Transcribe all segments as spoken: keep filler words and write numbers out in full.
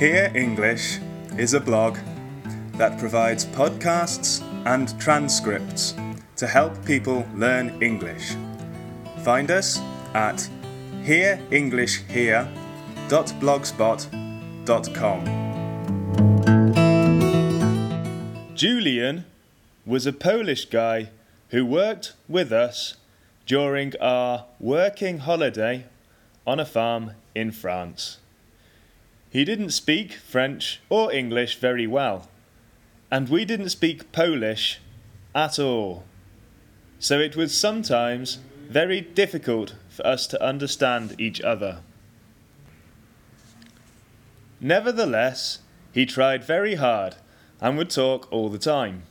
Hear English is a blog that provides podcasts and transcripts to help people learn English. Find us at hear english here dot blogspot dot com. Julian was a Polish guy who worked with us during our working holiday on a farm in France. He didn't speak French or English very well, and we didn't speak Polish at all. So it was sometimes very difficult for us to understand each other. Nevertheless, he tried very hard and would talk all the time.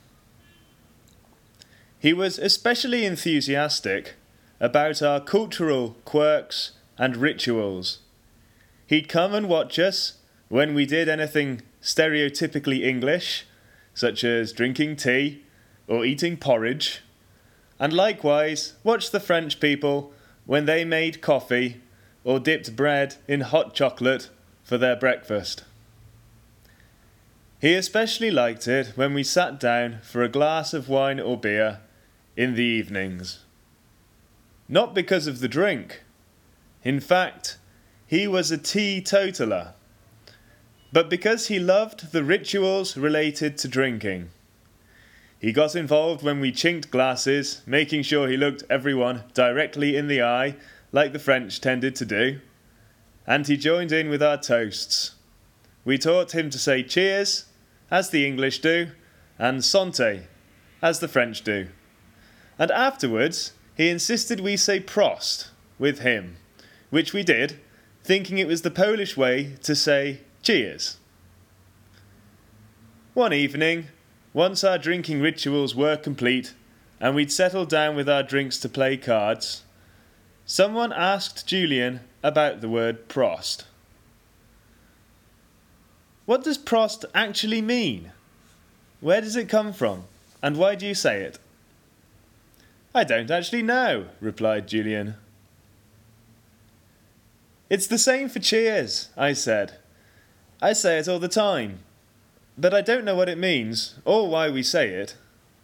He was especially enthusiastic about our cultural quirks and rituals. He'd come and watch us when we did anything stereotypically English, such as drinking tea or eating porridge, and likewise watch the French people when they made coffee or dipped bread in hot chocolate for their breakfast. He especially liked it when we sat down for a glass of wine or beer in the evenings. Not because of the drink. In fact, he was a teetotaler, but because he loved the rituals related to drinking. He got involved when we chinked glasses, making sure he looked everyone directly in the eye, like the French tended to do, and he joined in with our toasts. We taught him to say cheers, as the English do, and santé, as the French do. And afterwards, he insisted we say Prost with him, which we did, thinking it was the Polish way to say cheers. One evening, once our drinking rituals were complete and we'd settled down with our drinks to play cards, someone asked Julian about the word Prost. What does Prost actually mean? Where does it come from? And why do you say it? I don't actually know, replied Julian. It's the same for cheers, I said. I say it all the time, but I don't know what it means or why we say it.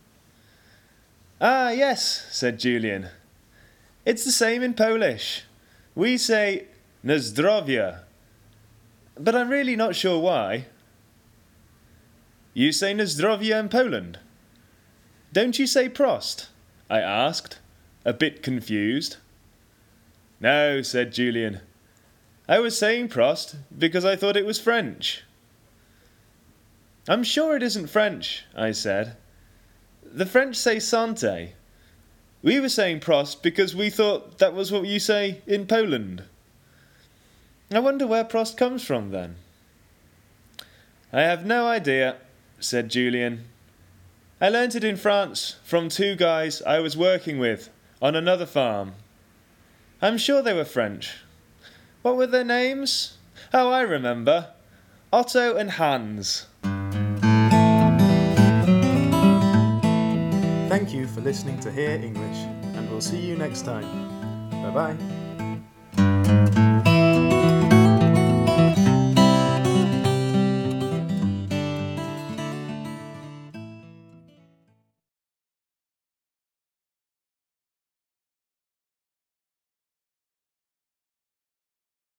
Ah, yes, said Julian. It's the same in Polish. We say na zdrowie, but I'm really not sure why. You say na zdrowie in Poland. Don't you say Prost? I asked, a bit confused. No, said Julian. I was saying Prost because I thought it was French. I'm sure it isn't French, I said. The French say santé. We were saying Prost because we thought that was what you say in Poland. I wonder where Prost comes from then. I have no idea, said Julian. I learnt it in France from two guys I was working with on another farm. I'm sure they were French. What were their names? Oh, I remember. Otto and Hans. Thank you for listening to Hear English, and we'll see you next time. Bye-bye.